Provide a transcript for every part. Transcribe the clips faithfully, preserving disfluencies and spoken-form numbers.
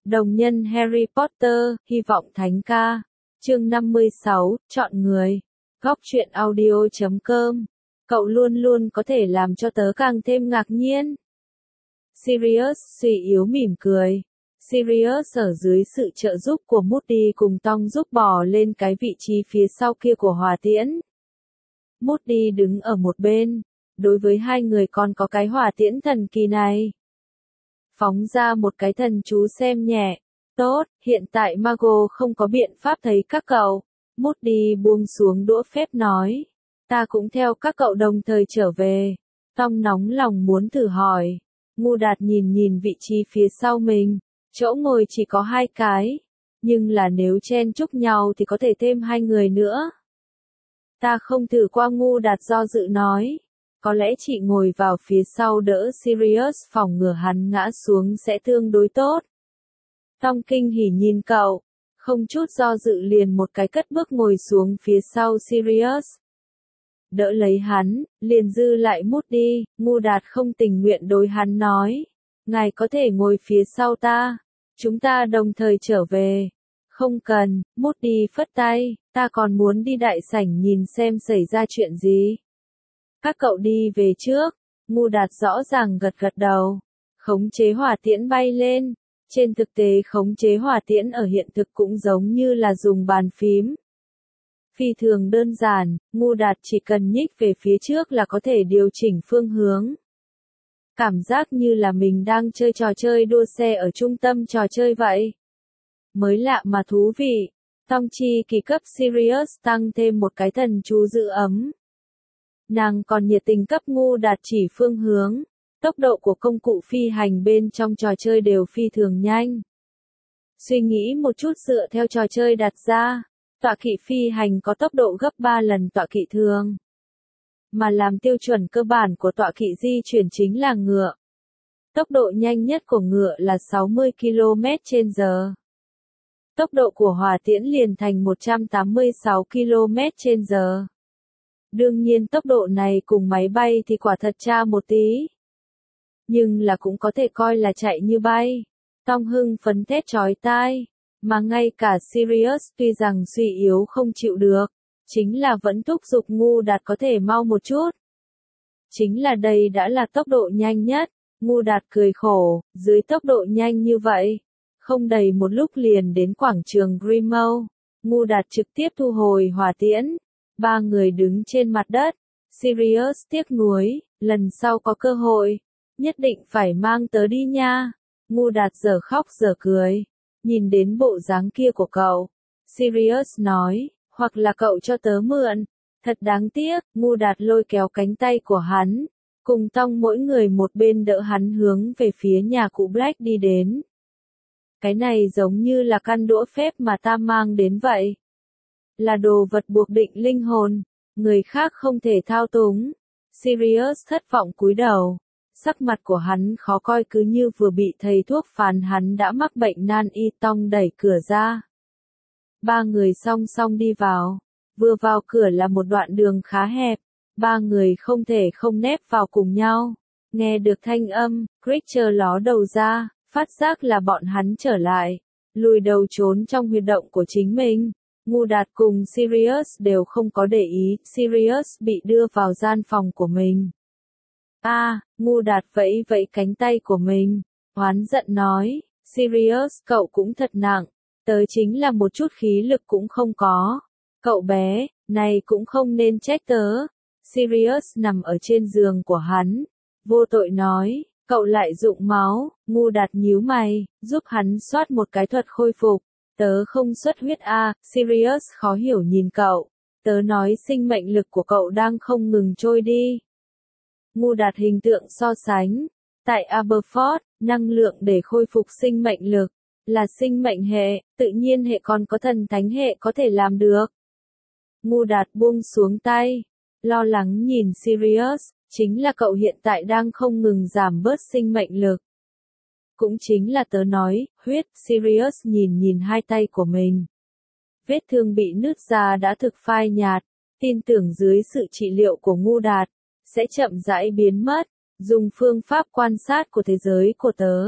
Đồng nhân Harry Potter, hy vọng thánh ca. Chương năm mươi sáu, chọn người. Góc truyện audio chấm com. Cậu luôn luôn có thể làm cho tớ càng thêm ngạc nhiên. Sirius suy yếu mỉm cười. Sirius ở dưới sự trợ giúp của Moody cùng Tom giúp bò lên cái vị trí phía sau kia của hỏa tiễn. Moody đứng ở một bên. Đối với hai người còn có cái hỏa tiễn thần kỳ này. Phóng ra một cái thần chú xem nhẹ. Tốt, hiện tại Mago không có biện pháp thấy các cậu. Moody buông xuống đũa phép nói. Ta cũng theo các cậu đồng thời trở về. Tom nóng lòng muốn thử hỏi. Ngu Đạt nhìn nhìn vị trí phía sau mình. Chỗ ngồi chỉ có hai cái. Nhưng là nếu chen chúc nhau thì có thể thêm hai người nữa. Ta không thử qua. Ngu Đạt do dự nói. Có lẽ chị ngồi vào phía sau đỡ Sirius phòng ngừa hắn ngã xuống sẽ tương đối tốt. Tom kinh hỉ nhìn cậu. Không chút do dự liền một cái cất bước ngồi xuống phía sau Sirius. Đỡ lấy hắn, liền dư lại Moody. Ngu Đạt không tình nguyện đối hắn nói. Ngài có thể ngồi phía sau ta. Chúng ta đồng thời trở về. Không cần, Moody phất tay. Ta còn muốn đi đại sảnh nhìn xem xảy ra chuyện gì. Các cậu đi về trước. Ngu Đạt rõ ràng gật gật đầu. Khống chế hỏa tiễn bay lên. Trên thực tế khống chế hỏa tiễn ở hiện thực cũng giống như là dùng bàn phím. Phi thường đơn giản, Ngu Đạt chỉ cần nhích về phía trước là có thể điều chỉnh phương hướng. Cảm giác như là mình đang chơi trò chơi đua xe ở trung tâm trò chơi vậy. Mới lạ mà thú vị. Tong Chi kỳ cấp Sirius tăng thêm một cái thần chú giữ ấm. Nàng còn nhiệt tình cấp Ngu Đạt chỉ phương hướng. Tốc độ của công cụ phi hành bên trong trò chơi đều phi thường nhanh. Suy nghĩ một chút dựa theo trò chơi đặt ra, tọa kỵ phi hành có tốc độ gấp ba lần tọa kỵ thường. Mà làm tiêu chuẩn cơ bản của tọa kỵ di chuyển chính là ngựa. Tốc độ nhanh nhất của ngựa là sáu mươi ki lô mét trên giờ. Tốc độ của hỏa tiễn liền thành một trăm tám mươi sáu ki lô mét trên giờ. Đương nhiên tốc độ này cùng máy bay thì quả thật cha một tí. Nhưng là cũng có thể coi là chạy như bay. Tom hưng phấn thét chói tai. Mà ngay cả Sirius tuy rằng suy yếu không chịu được. Chính là vẫn thúc giục Ngu Đạt có thể mau một chút. Chính là đây đã là tốc độ nhanh nhất. Ngu Đạt cười khổ, dưới tốc độ nhanh như vậy. Không đầy một lúc liền đến quảng trường Grimmauld. Ngu Đạt trực tiếp thu hồi hỏa tiễn. Ba người đứng trên mặt đất. Sirius tiếc nuối, lần sau có cơ hội. Nhất định phải mang tớ đi nha. Ngu Đạt giờ khóc giờ cười. Nhìn đến bộ dáng kia của cậu. Sirius nói, hoặc là cậu cho tớ mượn. Thật đáng tiếc, Ngu Đạt lôi kéo cánh tay của hắn. Cùng Tong mỗi người một bên đỡ hắn hướng về phía nhà cụ Black đi đến. Cái này giống như là căn đũa phép mà ta mang đến vậy. Là đồ vật buộc định linh hồn. Người khác không thể thao túng. Sirius thất vọng cúi đầu. Sắc mặt của hắn khó coi cứ như vừa bị thầy thuốc phán hắn đã mắc bệnh nan y. Tong đẩy cửa ra. Ba người song song đi vào. Vừa vào cửa là một đoạn đường khá hẹp. Ba người không thể không nép vào cùng nhau. Nghe được thanh âm, Creature ló đầu ra, phát giác là bọn hắn trở lại. Lùi đầu trốn trong huyệt động của chính mình. Ngu Đạt cùng Sirius đều không có để ý. Sirius bị đưa vào gian phòng của mình. A, à, Ngu Đạt vẫy vẫy cánh tay của mình, oán giận nói, Sirius cậu cũng thật nặng, tớ chính là một chút khí lực cũng không có. Cậu bé, này cũng không nên trách tớ. Sirius nằm ở trên giường của hắn, vô tội nói, cậu lại rụng máu. Ngu Đạt nhíu mày, giúp hắn soát một cái thuật khôi phục. Tớ không xuất huyết a. À. Sirius khó hiểu nhìn cậu, tớ nói sinh mệnh lực của cậu đang không ngừng trôi đi. Ngu Đạt hình tượng so sánh. Tại Aberforth, năng lượng để khôi phục sinh mệnh lực, là sinh mệnh hệ, tự nhiên hệ còn có thần thánh hệ có thể làm được. Ngu Đạt buông xuống tay, lo lắng nhìn Sirius, chính là cậu hiện tại đang không ngừng giảm bớt sinh mệnh lực. Cũng chính là tớ nói, huyết. Sirius nhìn nhìn hai tay của mình. Vết thương bị nứt ra đã thực phai nhạt, tin tưởng dưới sự trị liệu của Ngu Đạt, sẽ chậm rãi biến mất. Dùng phương pháp quan sát của thế giới của tớ,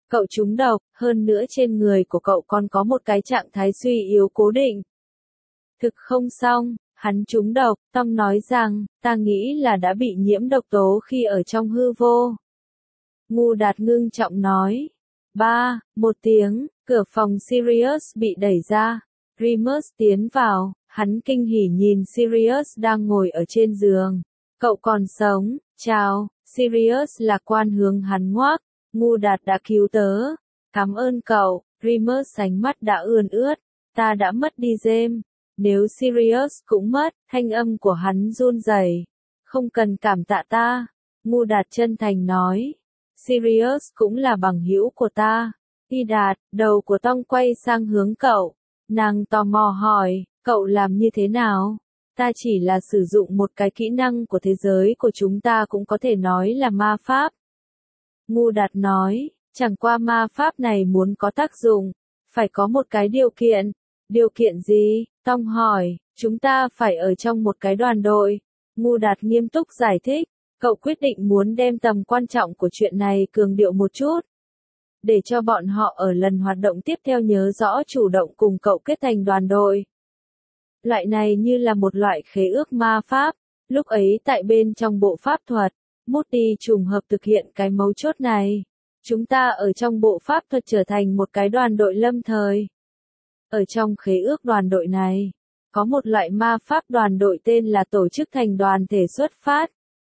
Cậu trúng độc, hơn nữa trên người của cậu còn có một cái trạng thái suy yếu cố định. Thực không xong, hắn trúng độc, Tong nói rằng, ta nghĩ là đã bị nhiễm độc tố khi ở trong hư vô. Ngu Đạt ngưng trọng nói. Ba, một tiếng, cửa phòng Sirius bị đẩy ra. Remus tiến vào, hắn kinh hỉ nhìn Sirius đang ngồi ở trên giường. Cậu còn sống, chào, Sirius lạc quan hướng hắn ngoác. Ngu Đạt đã cứu tớ. Cảm ơn cậu, Remus sánh mắt đã ươn ướt. Ta đã mất đi James. Nếu Sirius cũng mất, thanh âm của hắn run rẩy. Không cần cảm tạ ta. Ngu Đạt chân thành nói. Sirius cũng là bằng hữu của ta. Y Đạt, đầu của Tong quay sang hướng cậu. Nàng tò mò hỏi, cậu làm như thế nào? Ta chỉ là sử dụng một cái kỹ năng của thế giới của chúng ta cũng có thể nói là ma pháp. Ngu Đạt nói, chẳng qua ma pháp này muốn có tác dụng, phải có một cái điều kiện. Điều kiện gì? Tong hỏi, chúng ta phải ở trong một cái đoàn đội. Ngu Đạt nghiêm túc giải thích, cậu quyết định muốn đem tầm quan trọng của chuyện này cường điệu một chút. Để cho bọn họ ở lần hoạt động tiếp theo nhớ rõ chủ động cùng cậu kết thành đoàn đội. Loại này như là một loại khế ước ma pháp. Lúc ấy tại bên trong bộ pháp thuật, Moody trùng hợp thực hiện cái mấu chốt này. Chúng ta ở trong bộ pháp thuật trở thành một cái đoàn đội lâm thời. Ở trong khế ước đoàn đội này, có một loại ma pháp đoàn đội tên là tổ chức thành đoàn thể xuất phát.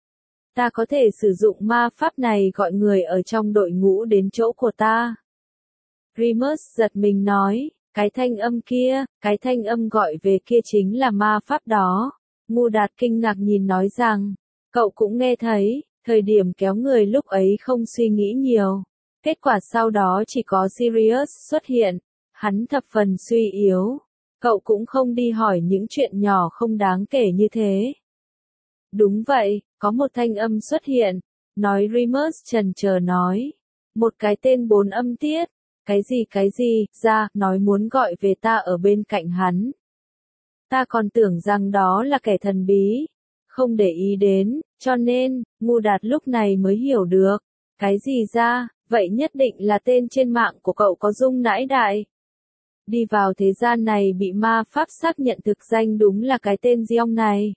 Ta có thể sử dụng ma pháp này gọi người ở trong đội ngũ đến chỗ của ta. Remus giật mình nói, cái thanh âm kia, cái thanh âm gọi về kia chính là ma pháp đó. Ngu Đạt kinh ngạc nhìn nói rằng, cậu cũng nghe thấy, thời điểm kéo người lúc ấy không suy nghĩ nhiều. Kết quả sau đó chỉ có Sirius xuất hiện, hắn thập phần suy yếu. Cậu cũng không đi hỏi những chuyện nhỏ không đáng kể như thế. Đúng vậy, có một thanh âm xuất hiện, nói Remus chần chờ nói. Một cái tên bốn âm tiết, cái gì cái gì, ra, nói muốn gọi về ta ở bên cạnh hắn. Ta còn tưởng rằng đó là kẻ thần bí, không để ý đến, cho nên, Ngu Đạt lúc này mới hiểu được. Cái gì ra, vậy nhất định là tên trên mạng của cậu có dung nãi đại. Đi vào thế gian này bị ma pháp xác nhận thực danh đúng là cái tên Giong này.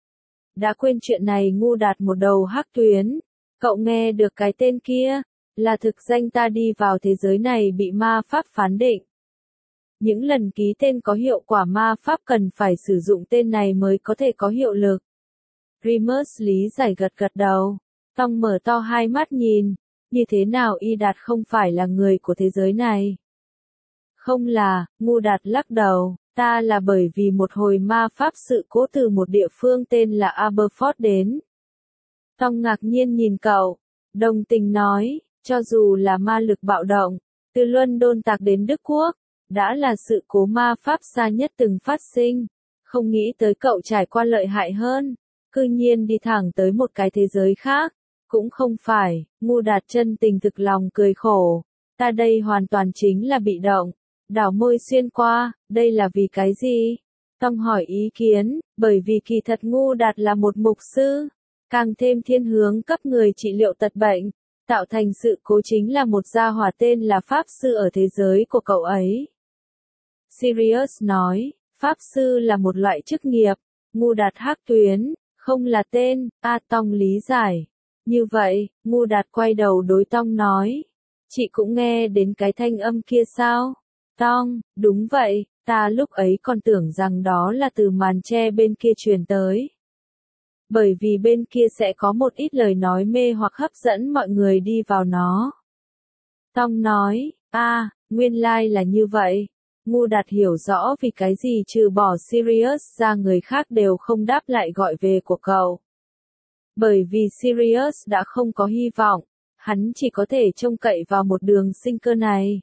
Đã quên chuyện này Ngu Đạt một đầu hắc tuyến. Cậu nghe được cái tên kia, là thực danh ta đi vào thế giới này bị ma pháp phán định. Những lần ký tên có hiệu quả ma pháp cần phải sử dụng tên này mới có thể có hiệu lực. Remus lý giải gật gật đầu. Tong mở to hai mắt nhìn. Như thế nào Y Đạt không phải là người của thế giới này? Không là, Ngu Đạt lắc đầu. Ta là bởi vì một hồi ma pháp sự cố từ một địa phương tên là Aberford đến. Tong ngạc nhiên nhìn cậu. Đồng tình nói, cho dù là ma lực bạo động, từ London tạc đến Đức Quốc, đã là sự cố ma pháp xa nhất từng phát sinh. Không nghĩ tới cậu trải qua lợi hại hơn. Cư nhiên đi thẳng tới một cái thế giới khác. Cũng không phải, Ngu Đạt chân tình thực lòng cười khổ. Ta đây hoàn toàn chính là bị động. Đảo môi xuyên qua, đây là vì cái gì? Tong hỏi ý kiến, bởi vì kỳ thật Ngu Đạt là một mục sư, càng thêm thiên hướng cấp người trị liệu tật bệnh, tạo thành sự cố chính là một gia hỏa tên là Pháp Sư ở thế giới của cậu ấy. Sirius nói, Pháp Sư là một loại chức nghiệp, Ngu Đạt hắc tuyến, không là tên, A Tong lý giải. Như vậy, Ngu Đạt quay đầu đối Tong nói, chị cũng nghe đến cái thanh âm kia sao? Tong, đúng vậy, ta lúc ấy còn tưởng rằng đó là từ màn che bên kia truyền tới. Bởi vì bên kia sẽ có một ít lời nói mê hoặc hấp dẫn mọi người đi vào nó. Tong nói, a, à, nguyên lai like là như vậy. Ngu Đạt hiểu rõ vì cái gì trừ bỏ Sirius ra người khác đều không đáp lại gọi về của cậu. Bởi vì Sirius đã không có hy vọng, hắn chỉ có thể trông cậy vào một đường sinh cơ này.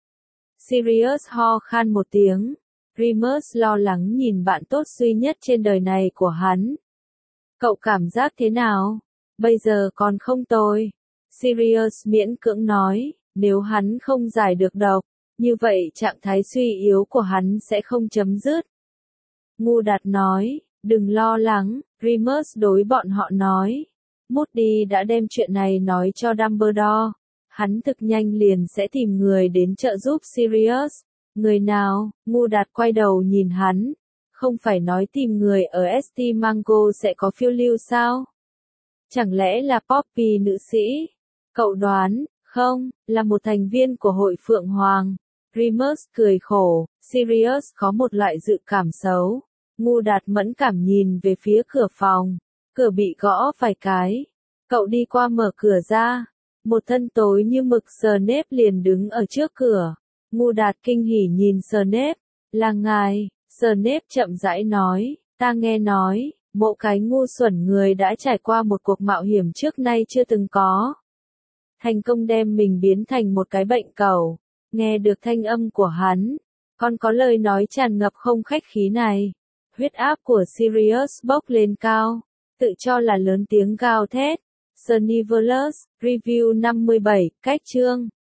Sirius ho khan một tiếng. Remus lo lắng nhìn bạn tốt duy nhất trên đời này của hắn. Cậu cảm giác thế nào? Bây giờ còn không tồi. Sirius miễn cưỡng nói, nếu hắn không giải được độc, như vậy trạng thái suy yếu của hắn sẽ không chấm dứt. Ngu Đạt nói, đừng lo lắng, Remus đối bọn họ nói. Moody đã đem chuyện này nói cho Dumbledore. hắn thực nhanh liền sẽ tìm người đến trợ giúp Sirius. Người nào? Ngu Đạt quay đầu nhìn hắn. Không phải nói tìm người ở ét tê Mango sẽ có phiêu lưu sao? Chẳng lẽ là Poppy nữ sĩ? Cậu đoán, không, là một thành viên của hội Phượng Hoàng. Remus cười khổ, Sirius có một loại dự cảm xấu. Ngu Đạt mẫn cảm nhìn về phía cửa phòng. Cửa bị gõ vài cái. Cậu đi qua mở cửa ra. Một thân tối như mực Snape liền đứng ở trước cửa. Ngu Đạt kinh hỉ nhìn Snape. Là ngài, Snape chậm rãi nói, ta nghe nói, mộ cái ngu xuẩn người đã trải qua một cuộc mạo hiểm trước nay chưa từng có. Thành công đem mình biến thành một cái bệnh cẩu. Nghe được thanh âm của hắn, còn có lời nói tràn ngập không khách khí này. Huyết áp của Sirius bốc lên cao, tự cho là lớn tiếng gào thét. Snivelus, Review năm mươi bảy, cách chương.